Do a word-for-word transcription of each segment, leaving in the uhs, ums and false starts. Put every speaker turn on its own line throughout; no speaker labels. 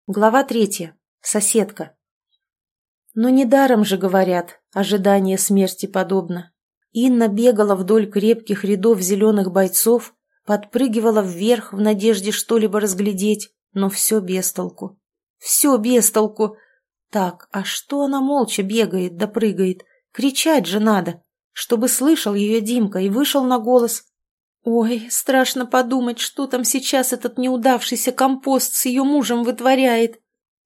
Глава третья. Соседка. Но недаром же говорят, ожидание смерти подобно. Инна бегала вдоль крепких рядов зеленых бойцов, подпрыгивала вверх в надежде что-либо разглядеть, но все без толку. Все без толку. Так, а что она молча бегает да прыгает? Кричать же надо, чтобы слышал ее Димка и вышел на голос. Ой, страшно подумать, что там сейчас этот неудавшийся компост с ее мужем вытворяет.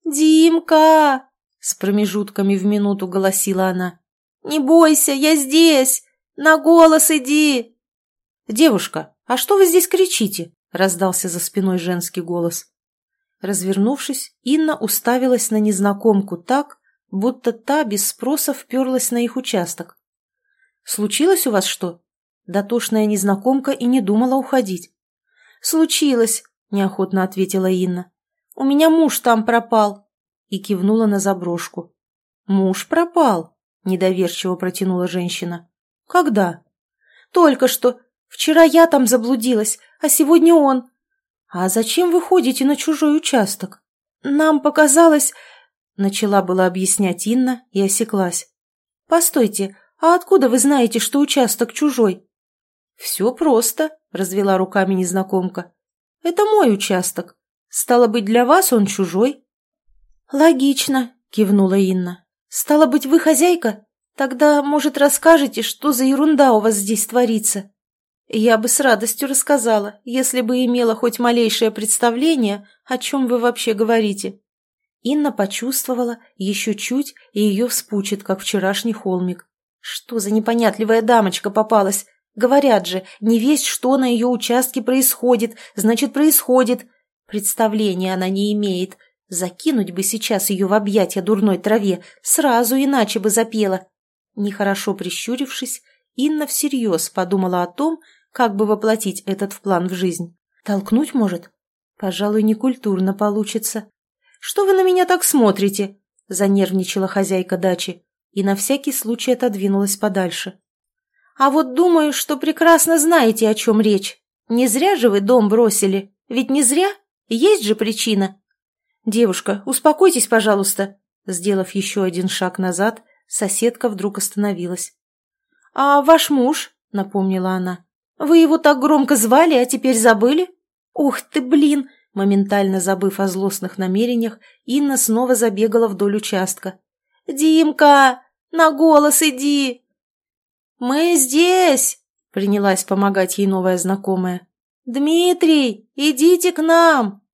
«Димка!» — с промежутками в минуту голосила она. «Не бойся, я здесь! На голос иди!» «Девушка, а что вы здесь кричите?» — раздался за спиной женский голос. Развернувшись, Инна уставилась на незнакомку так, будто та без спроса вперлась на их участок. «Случилось у вас что?» Дотошная незнакомка и не думала уходить. «Случилось», — неохотно ответила Инна. «У меня муж там пропал», — и кивнула на заброшку. «Муж пропал?» — недоверчиво протянула женщина. «Когда?» «Только что. Вчера я там заблудилась, а сегодня он». «А зачем вы ходите на чужой участок?» «Нам показалось...» — начала была объяснять Инна и осеклась. «Постойте, а откуда вы знаете, что участок чужой?» «Все просто», — развела руками незнакомка. «Это мой участок. Стало быть, для вас он чужой». «Логично», — кивнула Инна. «Стало быть, вы хозяйка? Тогда, может, расскажете, что за ерунда у вас здесь творится?» «Я бы с радостью рассказала, если бы имела хоть малейшее представление, о чем вы вообще говорите». Инна почувствовала, еще чуть, и ее вспучит, как вчерашний холмик. «Что за непонятливая дамочка попалась? Говорят же, не весть, что на ее участке происходит, значит, происходит. Представления она не имеет. Закинуть бы сейчас ее в объятия дурной траве, сразу иначе бы запела». Нехорошо прищурившись, Инна всерьез подумала о том, как бы воплотить этот в план в жизнь. Толкнуть может? Пожалуй, некультурно получится. «Что вы на меня так смотрите?» – занервничала хозяйка дачи и на всякий случай отодвинулась подальше. «А вот думаю, что прекрасно знаете, о чем речь. Не зря же вы дом бросили. Ведь не зря? Есть же причина». «Девушка, успокойтесь, пожалуйста». Сделав еще один шаг назад, соседка вдруг остановилась. «А ваш муж?» — напомнила она. «Вы его так громко звали, а теперь забыли?» «Ух ты, блин!» Моментально забыв о злостных намерениях, Инна снова забегала вдоль участка. «Димка, на голос иди!» «Мы здесь!» — принялась помогать ей новая знакомая. «Дмитрий, идите к нам!»